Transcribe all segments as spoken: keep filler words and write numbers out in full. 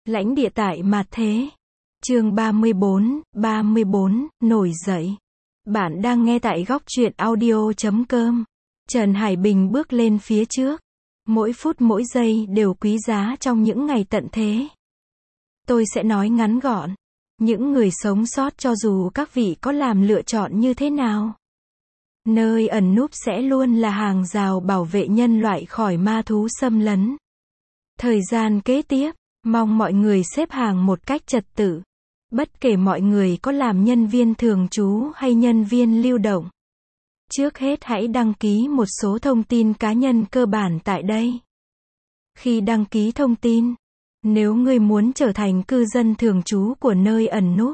Lãnh địa tại mạt thế. Chương ba mươi bốn, ba mươi bốn, nổi dậy. Bạn đang nghe tại góc truyện audio chấm com. Trần Hải Bình bước lên phía trước. Mỗi phút mỗi giây đều quý giá trong những ngày tận thế. Tôi sẽ nói ngắn gọn. Những người sống sót cho dù các vị có làm lựa chọn như thế nào, nơi ẩn núp sẽ luôn là hàng rào bảo vệ nhân loại khỏi ma thú xâm lấn. Thời gian kế tiếp, mong mọi người xếp hàng một cách trật tự. Bất kể mọi người có làm nhân viên thường trú hay nhân viên lưu động. Trước hết hãy đăng ký một số thông tin cá nhân cơ bản tại đây. Khi đăng ký thông tin, nếu ngươi muốn trở thành cư dân thường trú của nơi ẩn núp,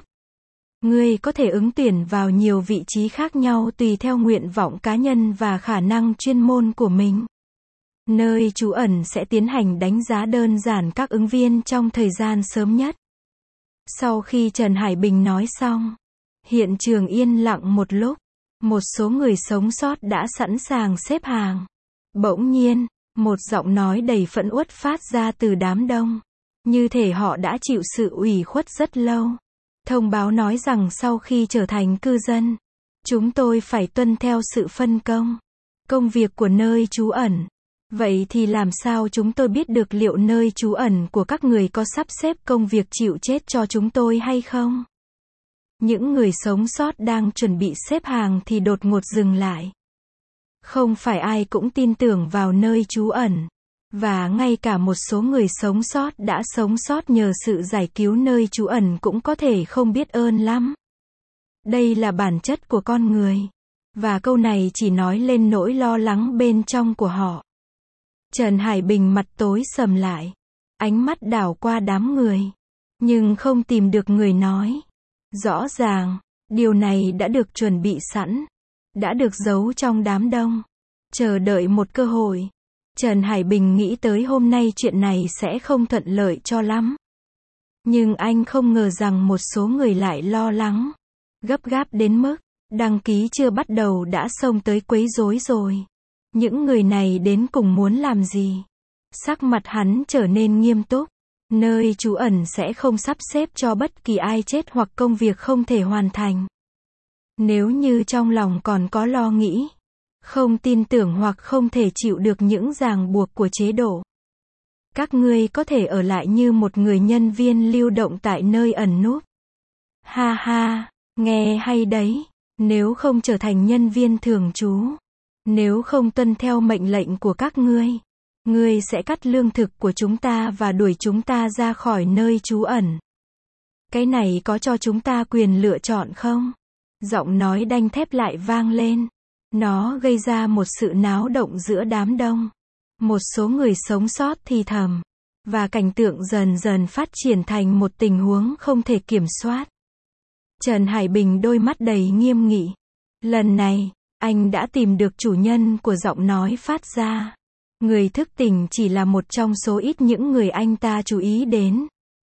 ngươi có thể ứng tuyển vào nhiều vị trí khác nhau tùy theo nguyện vọng cá nhân và khả năng chuyên môn của mình. Nơi trú ẩn sẽ tiến hành đánh giá đơn giản các ứng viên trong thời gian sớm nhất. Sau khi Trần Hải Bình nói xong, hiện trường yên lặng một lúc. Một số người sống sót đã sẵn sàng xếp hàng. Bỗng nhiên, một giọng nói đầy phẫn uất phát ra từ đám đông. Như thể họ đã chịu sự ủy khuất rất lâu. Thông báo nói rằng sau khi trở thành cư dân, chúng tôi phải tuân theo sự phân công, công việc của nơi trú ẩn. Vậy thì làm sao chúng tôi biết được liệu nơi trú ẩn của các người có sắp xếp công việc chịu chết cho chúng tôi hay không? Những người sống sót đang chuẩn bị xếp hàng thì đột ngột dừng lại. Không phải ai cũng tin tưởng vào nơi trú ẩn. Và ngay cả một số người sống sót đã sống sót nhờ sự giải cứu nơi trú ẩn cũng có thể không biết ơn lắm. Đây là bản chất của con người. Và câu này chỉ nói lên nỗi lo lắng bên trong của họ. Trần Hải Bình mặt tối sầm lại. Ánh mắt đảo qua đám người. Nhưng không tìm được người nói. Rõ ràng, điều này đã được chuẩn bị sẵn. Đã được giấu trong đám đông. Chờ đợi một cơ hội. Trần Hải Bình nghĩ tới hôm nay chuyện này sẽ không thuận lợi cho lắm. Nhưng anh không ngờ rằng một số người lại lo lắng. Gấp gáp đến mức, đăng ký chưa bắt đầu đã xông tới quấy rối rồi. Những người này đến cùng muốn làm gì? Sắc mặt hắn trở nên nghiêm túc. Nơi trú ẩn sẽ không sắp xếp cho bất kỳ ai chết hoặc công việc không thể hoàn thành. Nếu như trong lòng còn có lo nghĩ, không tin tưởng hoặc không thể chịu được những ràng buộc của chế độ, các ngươi có thể ở lại như một người nhân viên lưu động tại nơi ẩn núp. Ha ha, nghe hay đấy. Nếu không trở thành nhân viên thường trú, nếu không tuân theo mệnh lệnh của các ngươi, ngươi sẽ cắt lương thực của chúng ta và đuổi chúng ta ra khỏi nơi trú ẩn. Cái này có cho chúng ta quyền lựa chọn không? Giọng nói đanh thép lại vang lên. Nó gây ra một sự náo động giữa đám đông. Một số người sống sót thì thầm. Và cảnh tượng dần dần phát triển thành một tình huống không thể kiểm soát. Trần Hải Bình đôi mắt đầy nghiêm nghị. Lần này, anh đã tìm được chủ nhân của giọng nói phát ra. Người thức tỉnh chỉ là một trong số ít những người anh ta chú ý đến.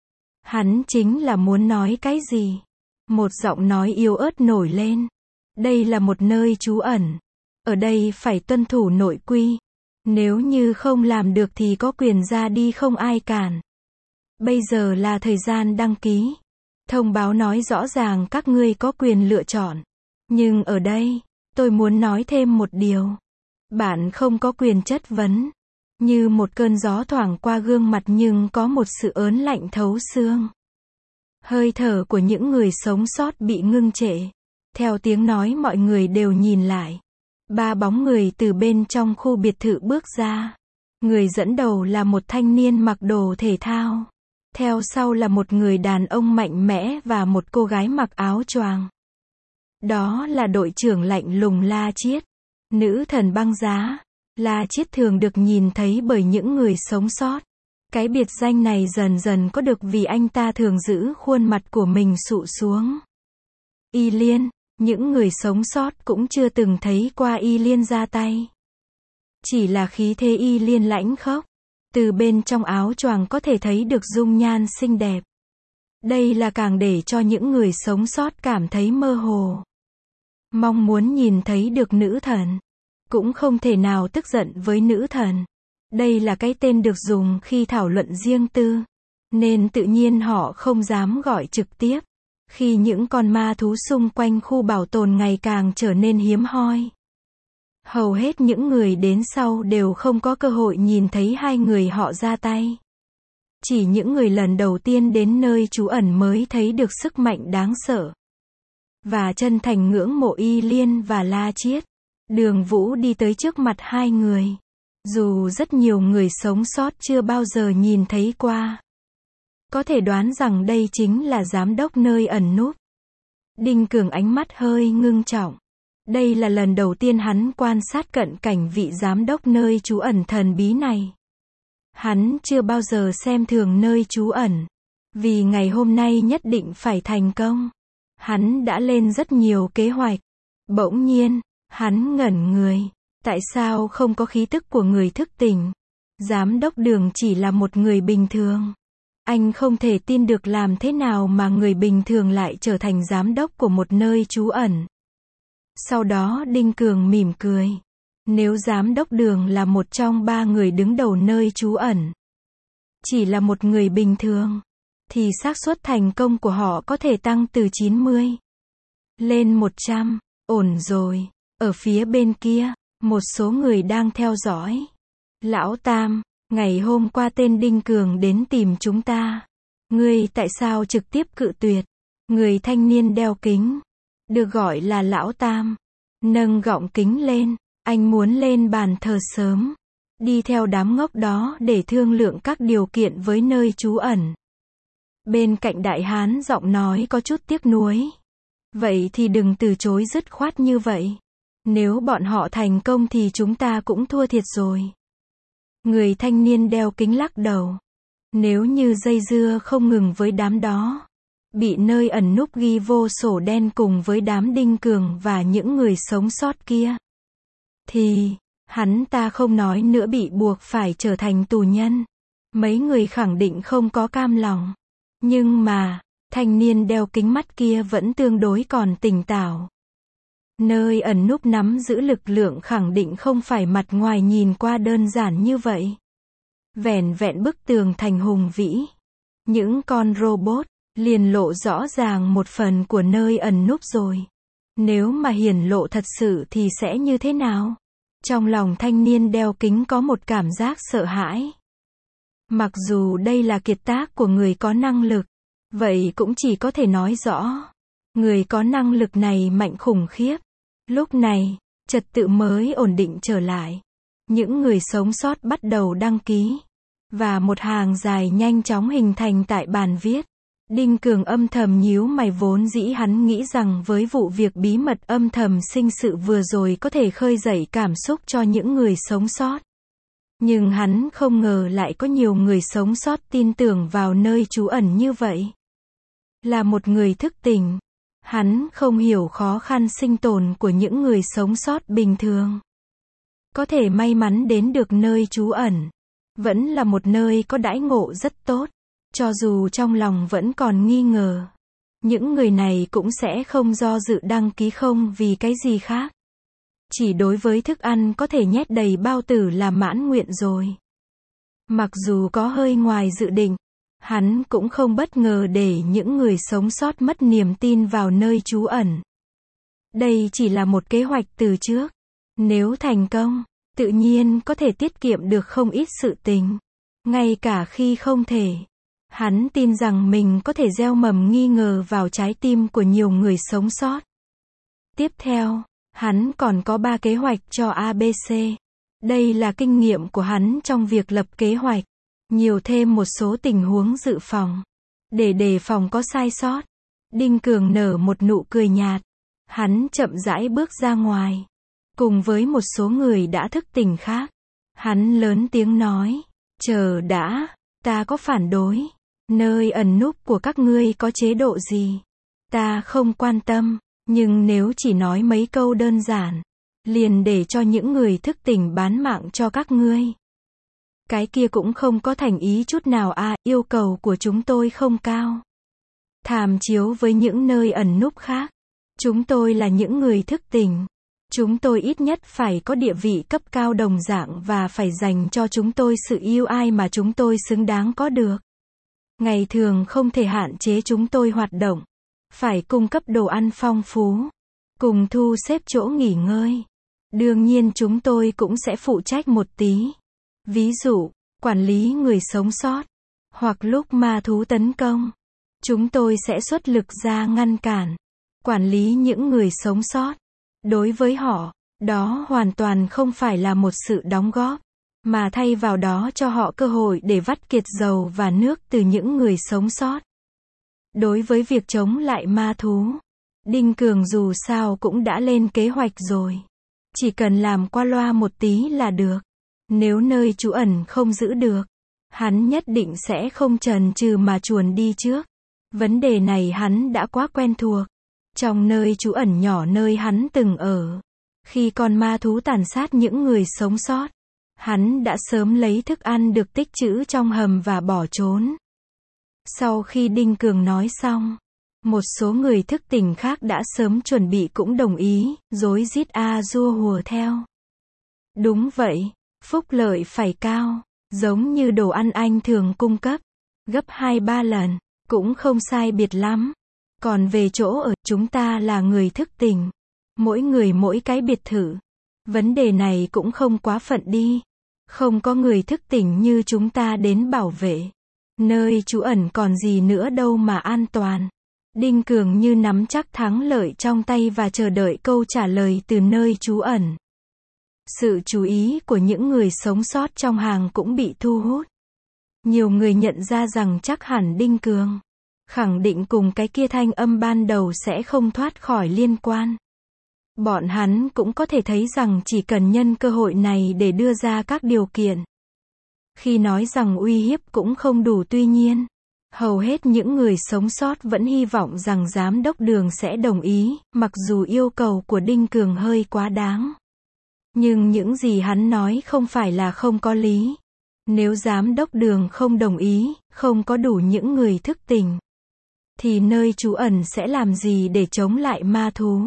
Hắn chính là muốn nói cái gì? Một giọng nói yếu ớt nổi lên. Đây là một nơi trú ẩn. Ở đây phải tuân thủ nội quy. Nếu như không làm được thì có quyền ra đi không ai cản. Bây giờ là thời gian đăng ký. Thông báo nói rõ ràng các ngươi có quyền lựa chọn. Nhưng ở đây, tôi muốn nói thêm một điều. Bạn không có quyền chất vấn. Như một cơn gió thoảng qua gương mặt nhưng có một sự ớn lạnh thấu xương. Hơi thở của những người sống sót bị ngưng trệ. Theo tiếng nói mọi người đều nhìn lại. Ba bóng người từ bên trong khu biệt thự bước ra. Người dẫn đầu là một thanh niên mặc đồ thể thao. Theo sau là một người đàn ông mạnh mẽ và một cô gái mặc áo choàng. Đó là đội trưởng lạnh lùng La Chiết. Nữ thần băng giá. La Chiết thường được nhìn thấy bởi những người sống sót. Cái biệt danh này dần dần có được vì anh ta thường giữ khuôn mặt của mình sụ xuống. Y Liên, những người sống sót cũng chưa từng thấy qua Y Liên ra tay. Chỉ là khí thế Y Liên lãnh khốc. Từ bên trong áo choàng có thể thấy được dung nhan xinh đẹp. Đây là càng để cho những người sống sót cảm thấy mơ hồ. Mong muốn nhìn thấy được nữ thần. Cũng không thể nào tức giận với nữ thần. Đây là cái tên được dùng khi thảo luận riêng tư. nên tự nhiên họ không dám gọi trực tiếp. Khi những con ma thú xung quanh khu bảo tồn ngày càng trở nên hiếm hoi, hầu hết những người đến sau đều không có cơ hội nhìn thấy hai người họ ra tay. Chỉ những người lần đầu tiên đến nơi trú ẩn mới thấy được sức mạnh đáng sợ. Và chân thành ngưỡng mộ Y Liên và La Chiết. Đường Vũ đi tới trước mặt hai người. Dù rất nhiều người sống sót chưa bao giờ nhìn thấy qua, có thể đoán rằng đây chính là giám đốc nơi ẩn núp. Đinh Cường ánh mắt hơi ngưng trọng. Đây là lần đầu tiên hắn quan sát cận cảnh vị giám đốc nơi trú ẩn thần bí này. Hắn chưa bao giờ xem thường nơi trú ẩn. Vì ngày hôm nay nhất định phải thành công. Hắn đã lên rất nhiều kế hoạch. Bỗng nhiên, hắn ngẩn người. Tại sao không có khí tức của người thức tỉnh? Giám đốc Đường chỉ là một người bình thường. Anh không thể tin được làm thế nào mà người bình thường lại trở thành giám đốc của một nơi trú ẩn. Sau đó Đinh Cường mỉm cười. Nếu giám đốc Đường là một trong ba người đứng đầu nơi trú ẩn, chỉ là một người bình thường, thì xác suất thành công của họ có thể tăng từ chín mươi lên một trăm. Ổn rồi. Ở phía bên kia, một số người đang theo dõi. Lão Tam, ngày hôm qua tên Đinh Cường đến tìm chúng ta. Ngươi tại sao trực tiếp cự tuyệt? Người thanh niên đeo kính, được gọi là Lão Tam, nâng gọng kính lên. Anh muốn lên bàn thờ sớm, đi theo đám ngốc đó để thương lượng các điều kiện với nơi trú ẩn. Bên cạnh đại hán giọng nói có chút tiếc nuối. Vậy thì đừng từ chối dứt khoát như vậy. Nếu bọn họ thành công thì chúng ta cũng thua thiệt rồi. Người thanh niên đeo kính lắc đầu. Nếu như dây dưa không ngừng với đám đó, bị nơi ẩn núp ghi vô sổ đen cùng với đám Đinh Cường và những người sống sót kia, thì, hắn ta không nói nữa bị buộc phải trở thành tù nhân. Mấy người khẳng định không có cam lòng. Nhưng mà, thanh niên đeo kính mắt kia vẫn tương đối còn tỉnh táo. Nơi ẩn núp nắm giữ lực lượng khẳng định không phải mặt ngoài nhìn qua đơn giản như vậy. Vẻn vẹn bức tường thành hùng vĩ, những con robot, liền lộ rõ ràng một phần của nơi ẩn núp rồi. Nếu mà hiển lộ thật sự thì sẽ như thế nào? Trong lòng thanh niên đeo kính có một cảm giác sợ hãi. Mặc dù đây là kiệt tác của người có năng lực, vậy cũng chỉ có thể nói rõ, người có năng lực này mạnh khủng khiếp. Lúc này, trật tự mới ổn định trở lại. Những người sống sót bắt đầu đăng ký. Và một hàng dài nhanh chóng hình thành tại bàn viết. Đinh Cường âm thầm nhíu mày, vốn dĩ hắn nghĩ rằng với vụ việc bí mật âm thầm sinh sự vừa rồi có thể khơi dậy cảm xúc cho những người sống sót. Nhưng hắn không ngờ lại có nhiều người sống sót tin tưởng vào nơi trú ẩn như vậy. Là một người thức tỉnh, hắn không hiểu khó khăn sinh tồn của những người sống sót bình thường. Có thể may mắn đến được nơi trú ẩn, vẫn là một nơi có đãi ngộ rất tốt. Cho dù trong lòng vẫn còn nghi ngờ, những người này cũng sẽ không do dự đăng ký, không vì cái gì khác. Chỉ đối với thức ăn có thể nhét đầy bao tử là mãn nguyện rồi. Mặc dù có hơi ngoài dự định, hắn cũng không bất ngờ để những người sống sót mất niềm tin vào nơi trú ẩn. Đây chỉ là một kế hoạch từ trước. Nếu thành công, tự nhiên có thể tiết kiệm được không ít sự tình. Ngay cả khi không thể, hắn tin rằng mình có thể gieo mầm nghi ngờ vào trái tim của nhiều người sống sót. Tiếp theo, hắn còn có ba kế hoạch cho a bê xê. Đây là kinh nghiệm của hắn trong việc lập kế hoạch. Nhiều thêm một số tình huống dự phòng. Để đề phòng có sai sót. Đinh Cường nở một nụ cười nhạt. Hắn chậm rãi bước ra ngoài. Cùng với một số người đã thức tỉnh khác. Hắn lớn tiếng nói. Chờ đã, ta có phản đối. Nơi ẩn núp của các ngươi có chế độ gì? Ta không quan tâm. Nhưng nếu chỉ nói mấy câu đơn giản, liền để cho những người thức tỉnh bán mạng cho các ngươi, cái kia cũng không có thành ý chút nào à. Yêu cầu của chúng tôi không cao. Tham chiếu với những nơi ẩn núp khác, chúng tôi là những người thức tỉnh. Chúng tôi ít nhất phải có địa vị cấp cao đồng dạng và phải dành cho chúng tôi sự yêu ai mà chúng tôi xứng đáng có được. Ngày thường không thể hạn chế chúng tôi hoạt động. Phải cung cấp đồ ăn phong phú. Cùng thu xếp chỗ nghỉ ngơi. Đương nhiên chúng tôi cũng sẽ phụ trách một tí. Ví dụ, quản lý người sống sót. Hoặc lúc ma thú tấn công. Chúng tôi sẽ xuất lực ra ngăn cản. Quản lý những người sống sót. Đối với họ, đó hoàn toàn không phải là một sự đóng góp. Mà thay vào đó cho họ cơ hội để vắt kiệt dầu và nước từ những người sống sót. Đối với việc chống lại ma thú, Đinh Cường dù sao cũng đã lên kế hoạch rồi. Chỉ cần làm qua loa một tí là được. Nếu nơi trú ẩn không giữ được, hắn nhất định sẽ không chần chừ mà chuồn đi trước. Vấn đề này hắn đã quá quen thuộc. Trong nơi trú ẩn nhỏ nơi hắn từng ở, khi con ma thú tàn sát những người sống sót, hắn đã sớm lấy thức ăn được tích trữ trong hầm và bỏ trốn. Sau khi Đinh Cường nói xong, một số người thức tỉnh khác đã sớm chuẩn bị cũng đồng ý, rối rít a dua hùa theo. Đúng vậy, phúc lợi phải cao, giống như đồ ăn anh thường cung cấp, gấp hai ba lần, cũng không sai biệt lắm. Còn về chỗ ở, chúng ta là người thức tỉnh. Mỗi người mỗi cái biệt thự. Vấn đề này cũng không quá phận đi. Không có người thức tỉnh như chúng ta đến bảo vệ. Nơi trú ẩn còn gì nữa đâu mà an toàn. Đinh Cường như nắm chắc thắng lợi trong tay và chờ đợi câu trả lời từ nơi trú ẩn. Sự chú ý của những người sống sót trong hàng cũng bị thu hút. Nhiều người nhận ra rằng chắc hẳn Đinh Cường khẳng định cùng cái kia thanh âm ban đầu sẽ không thoát khỏi liên quan. Bọn hắn cũng có thể thấy rằng chỉ cần nhân cơ hội này để đưa ra các điều kiện. Khi nói rằng uy hiếp cũng không đủ, tuy nhiên, hầu hết những người sống sót vẫn hy vọng rằng giám đốc Đường sẽ đồng ý, mặc dù yêu cầu của Đinh Cường hơi quá đáng. Nhưng những gì hắn nói không phải là không có lý. Nếu giám đốc Đường không đồng ý, không có đủ những người thức tỉnh, thì nơi trú ẩn sẽ làm gì để chống lại ma thú?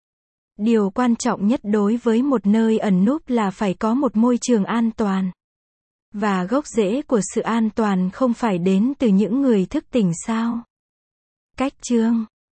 Điều quan trọng nhất đối với một nơi ẩn núp là phải có một môi trường an toàn. Và gốc rễ của sự an toàn không phải đến từ những người thức tỉnh sao? Cách chương